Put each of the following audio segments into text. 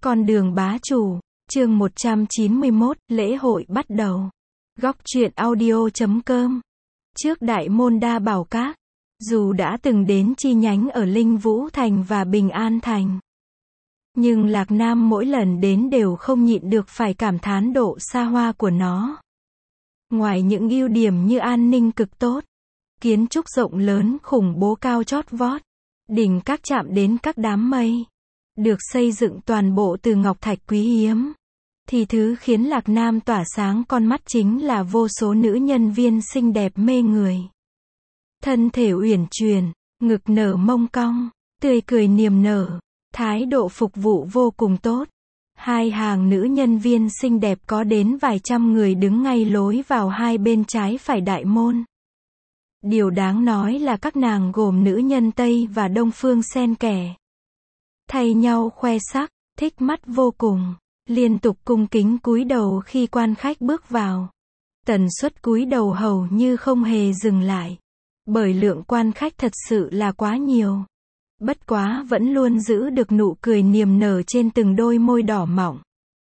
Con đường bá chủ, chương 191, lễ hội bắt đầu. Góc truyện audio.com. Trước đại môn Đa Bảo Các, dù đã từng đến chi nhánh ở Linh Vũ Thành và Bình An Thành, nhưng Lạc Nam mỗi lần đến đều không nhịn được phải cảm thán độ xa hoa của nó. Ngoài những ưu điểm như an ninh cực tốt, kiến trúc rộng lớn khủng bố cao chót vót, đỉnh các chạm đến các đám mây, được xây dựng toàn bộ từ ngọc thạch quý hiếm, thì thứ khiến Lạc Nam tỏa sáng con mắt chính là vô số nữ nhân viên xinh đẹp mê người. Thân thể uyển chuyển, ngực nở mông cong, tươi cười niềm nở, thái độ phục vụ vô cùng tốt. Hai hàng nữ nhân viên xinh đẹp có đến vài trăm người đứng ngay lối vào hai bên trái phải đại môn. Điều đáng nói là các nàng gồm nữ nhân Tây và Đông phương xen kẽ, thay nhau khoe sắc, thích mắt vô cùng, liên tục cung kính cúi đầu khi quan khách bước vào. Tần suất cúi đầu hầu như không hề dừng lại, bởi lượng quan khách thật sự là quá nhiều. Bất quá vẫn luôn giữ được nụ cười niềm nở trên từng đôi môi đỏ mọng.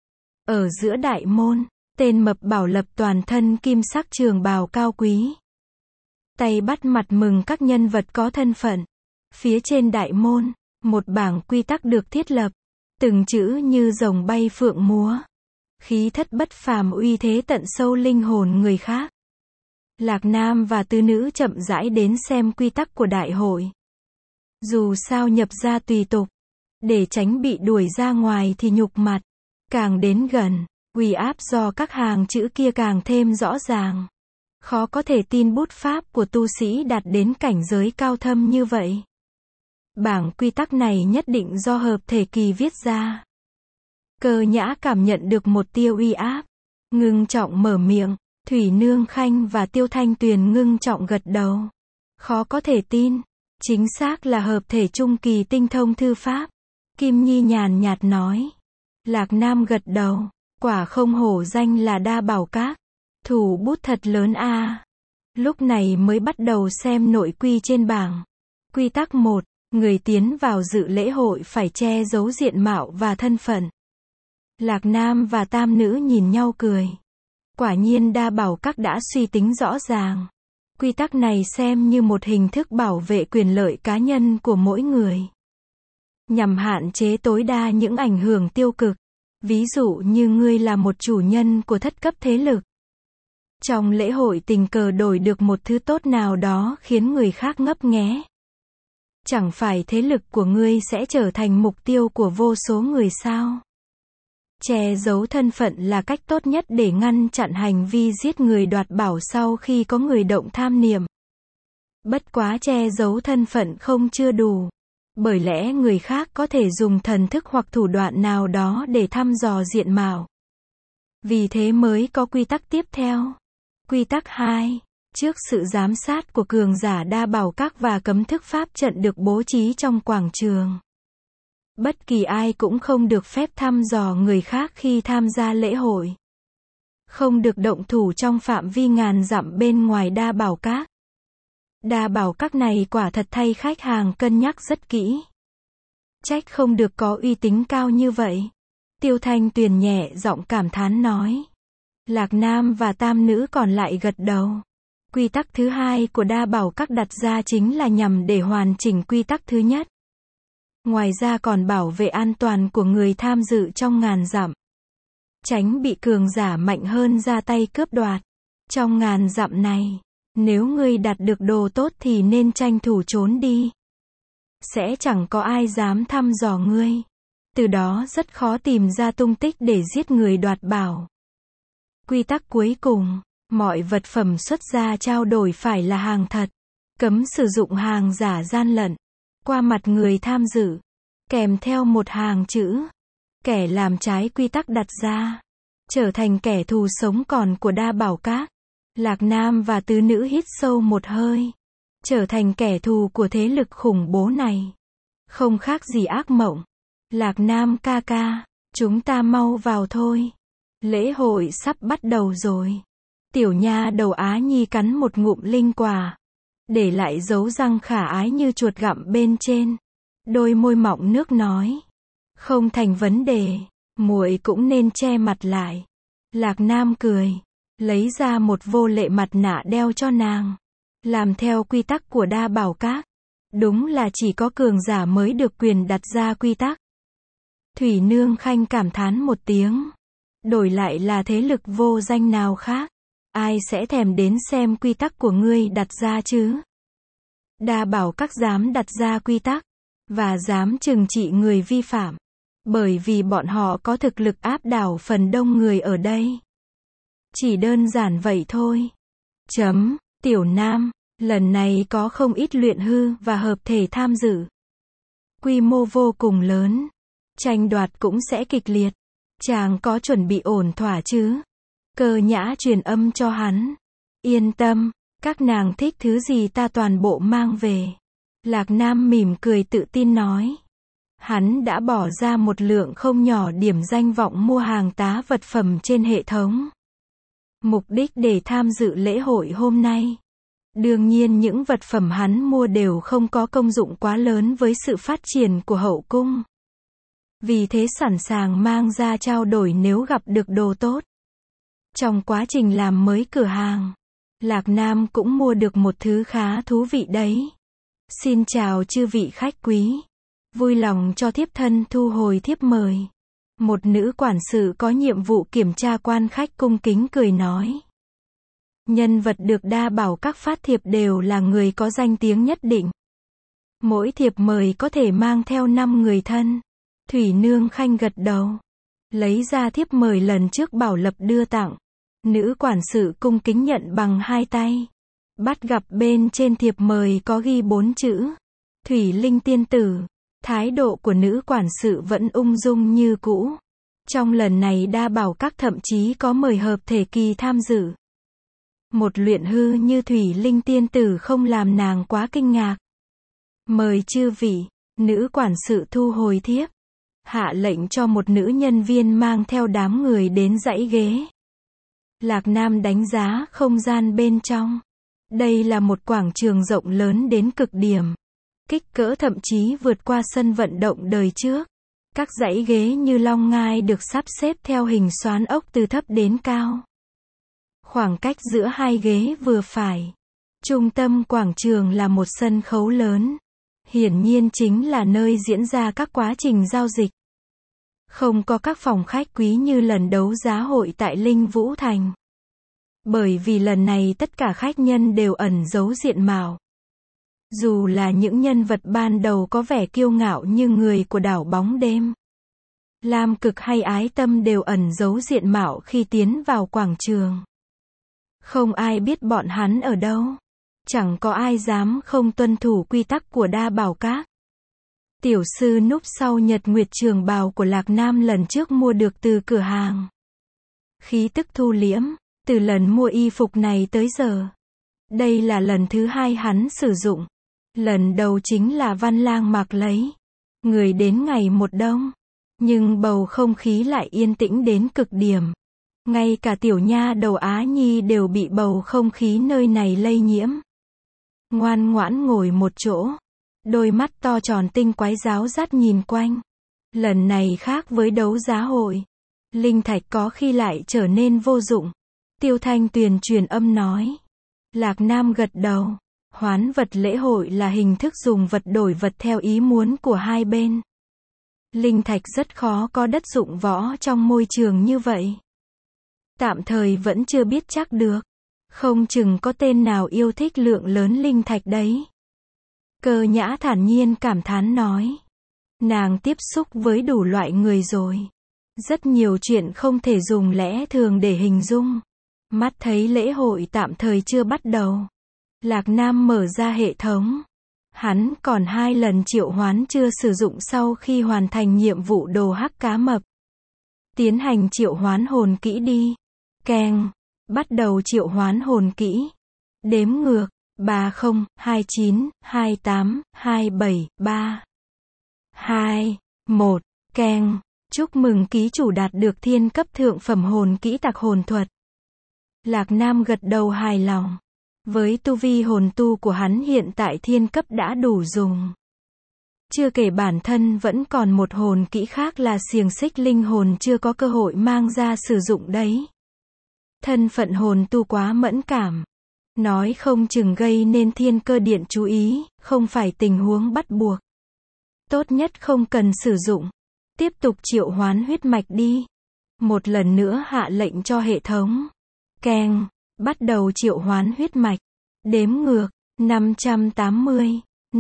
Ở giữa đại môn, tên mập Bảo Lập toàn thân kim sắc trường bào cao quý, tay bắt mặt mừng các nhân vật có thân phận. Phía trên đại môn, một bảng quy tắc được thiết lập, từng chữ như rồng bay phượng múa, khí thất bất phàm uy thế tận sâu linh hồn người khác. Lạc Nam và tứ nữ chậm rãi đến xem quy tắc của đại hội. Dù sao nhập ra tùy tục, để tránh bị đuổi ra ngoài thì nhục mặt. Càng đến gần, uy áp do các hàng chữ kia càng thêm rõ ràng. Khó có thể tin bút pháp của tu sĩ đạt đến cảnh giới cao thâm như vậy. Bảng quy tắc này nhất định do hợp thể kỳ viết ra. Cơ Nhã cảm nhận được một tia uy áp, ngưng trọng mở miệng. Thủy Nương Khanh và Tiêu Thanh Tuyền ngưng trọng gật đầu. Khó có thể tin, chính xác là hợp thể trung kỳ tinh thông thư pháp. Kim Nhi nhàn nhạt nói. Lạc Nam gật đầu, quả không hổ danh là Đa Bảo Các, thủ bút thật lớn a. Lúc này mới bắt đầu xem nội quy trên bảng. Quy tắc 1, người tiến vào dự lễ hội phải che giấu diện mạo và thân phận. Lạc Nam và tam nữ nhìn nhau cười. Quả nhiên Đa Bảo Các đã suy tính rõ ràng. Quy tắc này xem như một hình thức bảo vệ quyền lợi cá nhân của mỗi người, nhằm hạn chế tối đa những ảnh hưởng tiêu cực. Ví dụ như ngươi là một chủ nhân của thất cấp thế lực, trong lễ hội tình cờ đổi được một thứ tốt nào đó khiến người khác ngấp nghé, chẳng phải thế lực của ngươi sẽ trở thành mục tiêu của vô số người sao? Che giấu thân phận là cách tốt nhất để ngăn chặn hành vi giết người đoạt bảo sau khi có người động tham niệm. Bất quá che giấu thân phận không chưa đủ, bởi lẽ người khác có thể dùng thần thức hoặc thủ đoạn nào đó để thăm dò diện mạo. Vì thế mới có quy tắc tiếp theo. Quy tắc 2, trước sự giám sát của cường giả Đa Bảo Các và cấm thức pháp trận được bố trí trong quảng trường, bất kỳ ai cũng không được phép thăm dò người khác khi tham gia lễ hội. Không được động thủ trong phạm vi ngàn dặm bên ngoài Đa Bảo Các. Đa Bảo Các này quả thật thay khách hàng cân nhắc rất kỹ. Trách không được có uy tín cao như vậy. Tiêu Thanh Tuyền nhẹ giọng cảm thán nói. Lạc Nam và tam nữ còn lại gật đầu. Quy tắc thứ hai của Đa Bảo Các đặt ra chính là nhằm để hoàn chỉnh quy tắc thứ nhất. Ngoài ra còn bảo vệ an toàn của người tham dự trong ngàn dặm, tránh bị cường giả mạnh hơn ra tay cướp đoạt. Trong ngàn dặm này, nếu ngươi đạt được đồ tốt thì nên tranh thủ trốn đi. Sẽ chẳng có ai dám thăm dò ngươi. Từ đó rất khó tìm ra tung tích để giết người đoạt bảo. Quy tắc cuối cùng, mọi vật phẩm xuất ra trao đổi phải là hàng thật. Cấm sử dụng hàng giả gian lận qua mặt người tham dự, kèm theo một hàng chữ. Kẻ làm trái quy tắc đặt ra, trở thành kẻ thù sống còn của Đa Bảo Các. Lạc Nam và tứ nữ hít sâu một hơi. Trở thành kẻ thù của thế lực khủng bố này, không khác gì ác mộng. Lạc Nam ca ca, chúng ta mau vào thôi. Lễ hội sắp bắt đầu rồi. Tiểu nha đầu Á Nhi cắn một ngụm linh quả, để lại dấu răng khả ái như chuột gặm bên trên. Đôi môi mọng nước nói. Không thành vấn đề, muội cũng nên che mặt lại. Lạc Nam cười, lấy ra một vô lệ mặt nạ đeo cho nàng. Làm theo quy tắc của Đa Bảo Các. Đúng là chỉ có cường giả mới được quyền đặt ra quy tắc. Thủy Nương Khanh cảm thán một tiếng. Đổi lại là thế lực vô danh nào khác, ai sẽ thèm đến xem quy tắc của ngươi đặt ra chứ? Đa Bảo Các dám đặt ra quy tắc, và dám trừng trị người vi phạm. Bởi vì bọn họ có thực lực áp đảo phần đông người ở đây. Chỉ đơn giản vậy thôi. Tiểu Nam, lần này có không ít luyện hư và hợp thể tham dự. Quy mô vô cùng lớn. Tranh đoạt cũng sẽ kịch liệt. Chàng có chuẩn bị ổn thỏa chứ? Cơ Nhã truyền âm cho hắn. Yên tâm, các nàng thích thứ gì ta toàn bộ mang về. Lạc Nam mỉm cười tự tin nói. Hắn đã bỏ ra một lượng không nhỏ điểm danh vọng mua hàng tá vật phẩm trên hệ thống. Mục đích để tham dự lễ hội hôm nay. Đương nhiên những vật phẩm hắn mua đều không có công dụng quá lớn với sự phát triển của hậu cung. Vì thế sẵn sàng mang ra trao đổi nếu gặp được đồ tốt. Trong quá trình làm mới cửa hàng, Lạc Nam cũng mua được một thứ khá thú vị đấy. Xin chào chư vị khách quý. Vui lòng cho thiếp thân thu hồi thiếp mời. Một nữ quản sự có nhiệm vụ kiểm tra quan khách cung kính cười nói. Nhân vật được Đa Bảo Các phát thiệp đều là người có danh tiếng nhất định. Mỗi thiệp mời có thể mang theo 5 người thân. Thủy Nương Khanh gật đầu. Lấy ra thiếp mời lần trước Bảo Lập đưa tặng. Nữ quản sự cung kính nhận bằng 2 tay. Bắt gặp bên trên thiệp mời có ghi 4 chữ. Thủy Linh tiên tử. Thái độ của nữ quản sự vẫn ung dung như cũ. Trong lần này Đa Bảo Các thậm chí có mời hợp thể kỳ tham dự. Một luyện hư như Thủy Linh tiên tử không làm nàng quá kinh ngạc. Mời chư vị. Nữ quản sự thu hồi thiếp. Hạ lệnh cho một nữ nhân viên mang theo đám người đến dãy ghế. Lạc Nam đánh giá không gian bên trong. Đây là một quảng trường rộng lớn đến cực điểm. Kích cỡ thậm chí vượt qua sân vận động đời trước. Các dãy ghế như long ngai được sắp xếp theo hình xoắn ốc từ thấp đến cao. Khoảng cách giữa hai ghế vừa phải. Trung tâm quảng trường là một sân khấu lớn. Hiển nhiên chính là nơi diễn ra các quá trình giao dịch. Không có các phòng khách quý như lần đấu giá hội tại Linh Vũ Thành. Bởi vì lần này tất cả khách nhân đều ẩn giấu diện mạo. Dù là những nhân vật ban đầu có vẻ kiêu ngạo như người của đảo bóng đêm. Lam Cực hay Ái Tâm đều ẩn giấu diện mạo khi tiến vào quảng trường. Không ai biết bọn hắn ở đâu. Chẳng có ai dám không tuân thủ quy tắc của Đa Bảo Các. Tiểu sư núp sau Nhật Nguyệt trường bào của Lạc Nam lần trước mua được từ cửa hàng. Khí tức thu liễm, từ lần mua y phục này tới giờ. Đây là lần thứ 2 hắn sử dụng. Lần đầu chính là Văn Lang mặc lấy. Người đến ngày một đông. Nhưng bầu không khí lại yên tĩnh đến cực điểm. Ngay cả tiểu nha đầu Á Nhi đều bị bầu không khí nơi này lây nhiễm. Ngoan ngoãn ngồi một chỗ. Đôi mắt to tròn tinh quái giáo dắt nhìn quanh. Lần này khác với đấu giá hội. Linh thạch có khi lại trở nên vô dụng. Tiêu Thanh Tuyền truyền âm nói. Lạc Nam gật đầu. Hoán vật lễ hội là hình thức dùng vật đổi vật theo ý muốn của hai bên. Linh thạch rất khó có đất dụng võ trong môi trường như vậy. Tạm thời vẫn chưa biết chắc được. Không chừng có tên nào yêu thích lượng lớn linh thạch đấy. Cơ Nhã thản nhiên cảm thán nói. Nàng tiếp xúc với đủ loại người rồi. Rất nhiều chuyện không thể dùng lẽ thường để hình dung. Mắt thấy lễ hội tạm thời chưa bắt đầu. Lạc Nam mở ra hệ thống. Hắn còn 2 lần triệu hoán chưa sử dụng sau khi hoàn thành nhiệm vụ đồ hắc cá mập. Tiến hành triệu hoán hồn kỹ đi. Keng. Bắt đầu triệu hoán hồn kỹ. Đếm ngược. 30, 29, 28, 27, 3, 2, 1. Keng. Chúc mừng ký chủ đạt được thiên cấp thượng phẩm hồn kỹ tạc hồn thuật. Lạc Nam gật đầu hài lòng. Với tu vi hồn tu của hắn hiện tại thiên cấp đã đủ dùng. Chưa kể bản thân vẫn còn một hồn kỹ khác là xiềng xích linh hồn chưa có cơ hội mang ra sử dụng đấy. Thân phận hồn tu quá mẫn cảm. Nói không chừng gây nên thiên cơ điện chú ý, không phải tình huống bắt buộc. Tốt nhất không cần sử dụng. Tiếp tục triệu hoán huyết mạch đi. Một lần nữa hạ lệnh cho hệ thống. Keng, bắt đầu triệu hoán huyết mạch. Đếm ngược, 580,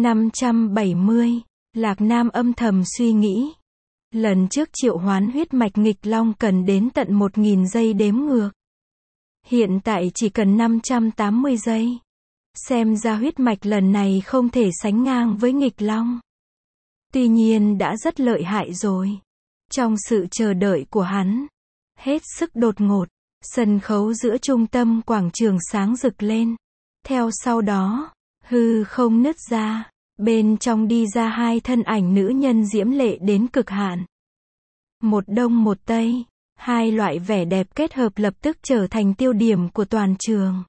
570. Lạc Nam âm thầm suy nghĩ. Lần trước triệu hoán huyết mạch nghịch long cần đến tận 1000 giây đếm ngược. Hiện tại chỉ cần 580 giây. Xem ra huyết mạch lần này không thể sánh ngang với nghịch long. Tuy nhiên đã rất lợi hại rồi. Trong sự chờ đợi của hắn, hết sức đột ngột, sân khấu giữa trung tâm quảng trường sáng rực lên. Theo sau đó, hư không nứt ra, bên trong đi ra hai thân ảnh nữ nhân diễm lệ đến cực hạn. Một đông một tây, hai loại vẻ đẹp kết hợp lập tức trở thành tiêu điểm của toàn trường.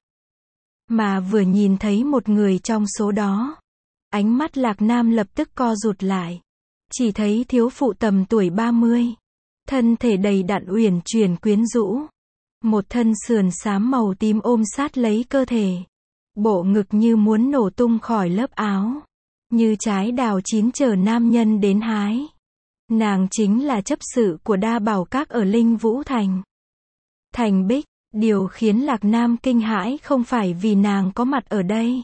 Mà vừa nhìn thấy một người trong số đó, ánh mắt Lạc Nam lập tức co rụt lại. Chỉ thấy thiếu phụ tầm tuổi 30, thân thể đầy đặn uyển chuyển quyến rũ, một thân sườn xám màu tím ôm sát lấy cơ thể, bộ ngực như muốn nổ tung khỏi lớp áo, như trái đào chín chờ nam nhân đến hái. Nàng chính là chấp sự của Đa Bảo Các ở Linh Vũ Thành. Thành Bích. Điều khiến Lạc Nam kinh hãi không phải vì nàng có mặt ở đây,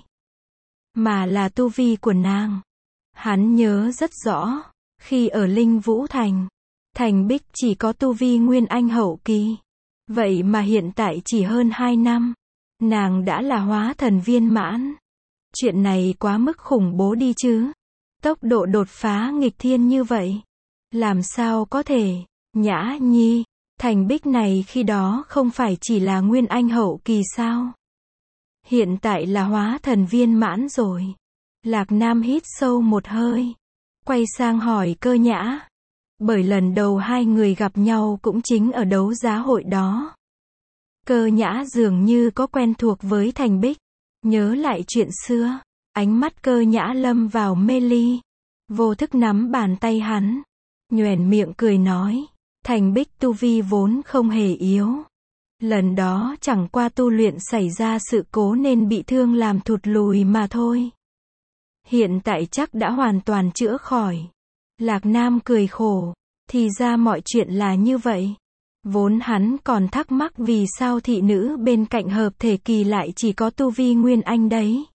mà là tu vi của nàng. Hắn nhớ rất rõ, khi ở Linh Vũ Thành, Thành Bích chỉ có tu vi Nguyên Anh hậu kỳ. Vậy mà hiện tại chỉ hơn 2 năm, nàng đã là hóa thần viên mãn. Chuyện này quá mức khủng bố đi chứ. Tốc độ đột phá nghịch thiên như vậy. Làm sao có thể, Nhã Nhi, Thành Bích này khi đó không phải chỉ là Nguyên Anh hậu kỳ sao? Hiện tại là hóa thần viên mãn rồi. Lạc Nam hít sâu một hơi, quay sang hỏi Cơ Nhã. Bởi lần đầu hai người gặp nhau cũng chính ở đấu giá hội đó. Cơ Nhã dường như có quen thuộc với Thành Bích. Nhớ lại chuyện xưa, ánh mắt Cơ Nhã lâm vào mê ly. Vô thức nắm bàn tay hắn, nhoẻn miệng cười nói. Thành Bích tu vi vốn không hề yếu. Lần đó chẳng qua tu luyện xảy ra sự cố nên bị thương làm thụt lùi mà thôi. Hiện tại chắc đã hoàn toàn chữa khỏi. Lạc Nam cười khổ. Thì ra mọi chuyện là như vậy. Vốn hắn còn thắc mắc vì sao thị nữ bên cạnh hợp thể kỳ lại chỉ có tu vi Nguyên Anh đấy.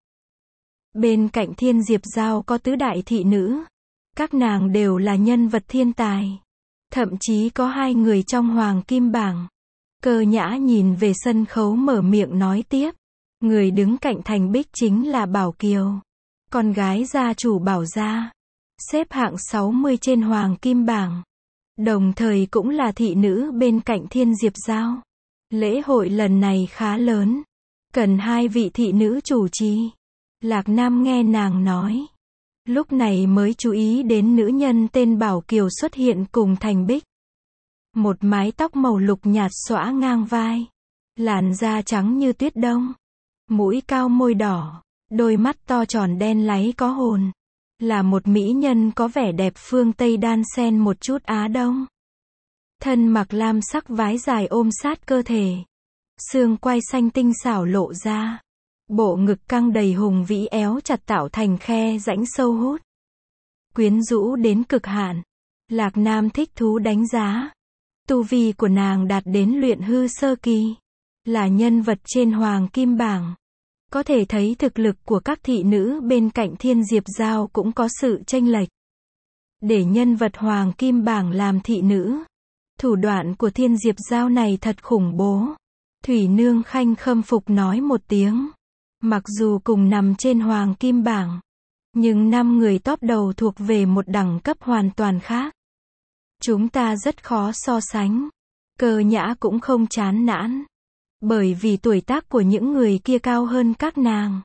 Bên cạnh Thiên Diệp Giao có tứ đại thị nữ. Các nàng đều là nhân vật thiên tài. Thậm chí có 2 người trong Hoàng Kim Bảng. Cơ Nhã nhìn về sân khấu mở miệng nói tiếp. Người đứng cạnh Thành Bích chính là Bảo Kiều, con gái gia chủ Bảo gia, xếp hạng 60 trên Hoàng Kim Bảng. Đồng thời cũng là thị nữ bên cạnh Thiên Diệp Giao. Lễ hội lần này khá lớn, cần 2 vị thị nữ chủ trì. Lạc Nam nghe nàng nói, lúc này mới chú ý đến nữ nhân tên Bảo Kiều xuất hiện cùng Thành Bích. Một mái tóc màu lục nhạt xõa ngang vai, làn da trắng như tuyết đông, mũi cao môi đỏ, đôi mắt to tròn đen láy có hồn. Là một mỹ nhân có vẻ đẹp phương Tây đan xen một chút Á Đông. Thân mặc lam sắc váy dài ôm sát cơ thể, xương quai xanh tinh xảo lộ ra. Bộ ngực căng đầy hùng vĩ éo chặt tạo thành khe rãnh sâu hút. Quyến rũ đến cực hạn. Lạc Nam thích thú đánh giá. Tu vi của nàng đạt đến luyện hư sơ kỳ. Là nhân vật trên Hoàng Kim Bảng. Có thể thấy thực lực của các thị nữ bên cạnh Thiên Diệp Giao cũng có sự chênh lệch. Để nhân vật Hoàng Kim Bảng làm thị nữ. Thủ đoạn của Thiên Diệp Giao này thật khủng bố. Thủy Nương Khanh khâm phục nói một tiếng. Mặc dù cùng nằm trên Hoàng Kim Bảng, nhưng 5 người top đầu thuộc về một đẳng cấp hoàn toàn khác. Chúng ta rất khó so sánh. Cơ Nhã cũng không chán nản. Bởi vì tuổi tác của những người kia cao hơn các nàng.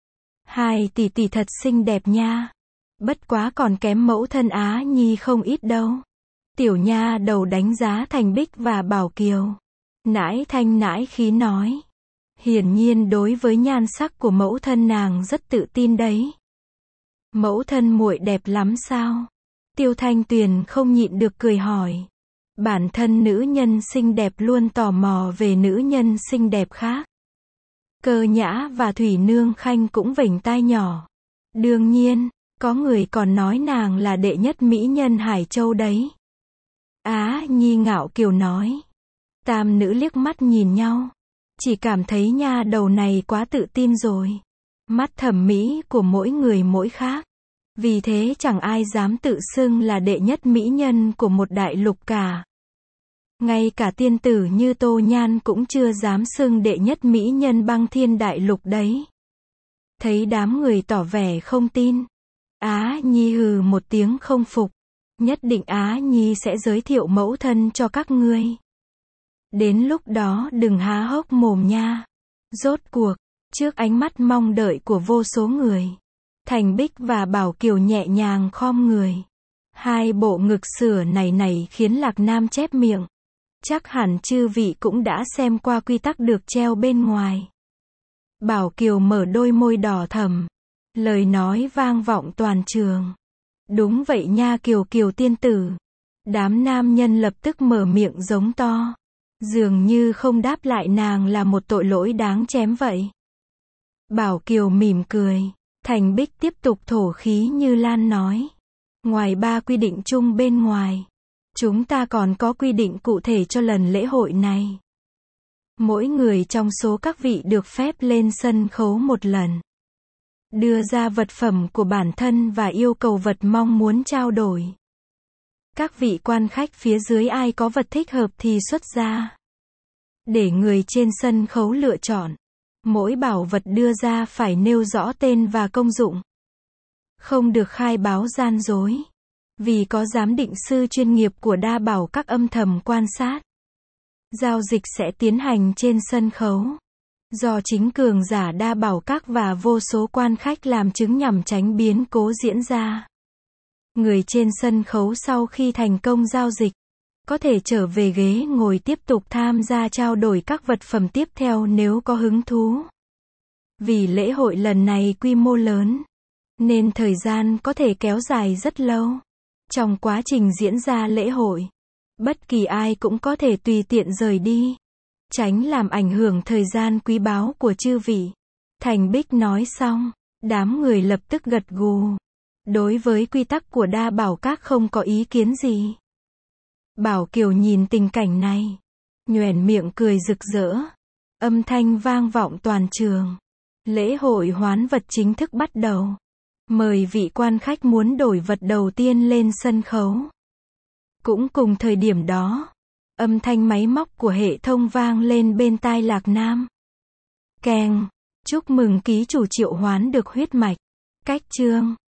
2 tỷ tỷ thật xinh đẹp nha. Bất quá còn kém mẫu thân Á Nhi không ít đâu. Tiểu nha đầu đánh giá Thành Bích và Bảo Kiều. Nãi thanh nãi khí nói. Hiển nhiên đối với nhan sắc của mẫu thân nàng rất tự tin đấy. Mẫu thân muội đẹp lắm sao? Tiêu Thanh Tuyền không nhịn được cười hỏi. Bản thân nữ nhân xinh đẹp luôn tò mò về nữ nhân xinh đẹp khác. Cơ Nhã và Thủy Nương Khanh cũng vểnh tai nhỏ. Đương nhiên, có người còn nói nàng là đệ nhất mỹ nhân Hải Châu đấy. Á Nhi ngạo kiều nói. Tam nữ liếc mắt nhìn nhau. Chỉ cảm thấy nha đầu này quá tự tin rồi. Mắt thẩm mỹ của mỗi người mỗi khác. Vì thế chẳng ai dám tự xưng là đệ nhất mỹ nhân của một đại lục cả. Ngay cả tiên tử như Tô Nhan cũng chưa dám xưng đệ nhất mỹ nhân Băng Thiên đại lục đấy. Thấy đám người tỏ vẻ không tin. Á Nhi hừ một tiếng không phục. Nhất định Á Nhi sẽ giới thiệu mẫu thân cho các ngươi. Đến lúc đó đừng há hốc mồm nha. Rốt cuộc, trước ánh mắt mong đợi của vô số người, Thành Bích và Bảo Kiều nhẹ nhàng khom người. Hai bộ ngực sửa này khiến Lạc Nam chép miệng. Chắc hẳn chư vị cũng đã xem qua quy tắc được treo bên ngoài. Bảo Kiều mở đôi môi đỏ thẫm. Lời nói vang vọng toàn trường. Đúng vậy nha Kiều Kiều tiên tử. Đám nam nhân lập tức mở miệng giống to. Dường như không đáp lại nàng là một tội lỗi đáng chém vậy. Bảo Kiều mỉm cười. Thành Bích tiếp tục thổ khí như Lan nói. Ngoài 3 quy định chung bên ngoài, chúng ta còn có quy định cụ thể cho lần lễ hội này. Mỗi người trong số các vị được phép lên sân khấu một lần. Đưa ra vật phẩm của bản thân và yêu cầu vật mong muốn trao đổi. Các vị quan khách phía dưới ai có vật thích hợp thì xuất ra. Để người trên sân khấu lựa chọn. Mỗi bảo vật đưa ra phải nêu rõ tên và công dụng. Không được khai báo gian dối. Vì có giám định sư chuyên nghiệp của đa bảo các âm thầm quan sát. Giao dịch sẽ tiến hành trên sân khấu. Do chính cường giả đa bảo các và vô số quan khách làm chứng nhằm tránh biến cố diễn ra. Người trên sân khấu sau khi thành công giao dịch, có thể trở về ghế ngồi tiếp tục tham gia trao đổi các vật phẩm tiếp theo nếu có hứng thú. Vì lễ hội lần này quy mô lớn, nên thời gian có thể kéo dài rất lâu. Trong quá trình diễn ra lễ hội, bất kỳ ai cũng có thể tùy tiện rời đi, tránh làm ảnh hưởng thời gian quý báu của chư vị. Thành Bích nói xong, đám người lập tức gật gù. Đối với quy tắc của đa bảo các không có ý kiến gì. Bảo Kiều nhìn tình cảnh này, nhoẻn miệng cười rực rỡ. Âm thanh vang vọng toàn trường. Lễ hội hoán vật chính thức bắt đầu. Mời vị quan khách muốn đổi vật đầu tiên lên sân khấu. Cũng cùng thời điểm đó, âm thanh máy móc của hệ thống vang lên bên tai Lạc Nam. Keng, chúc mừng ký chủ triệu hoán được huyết mạch. Cách chương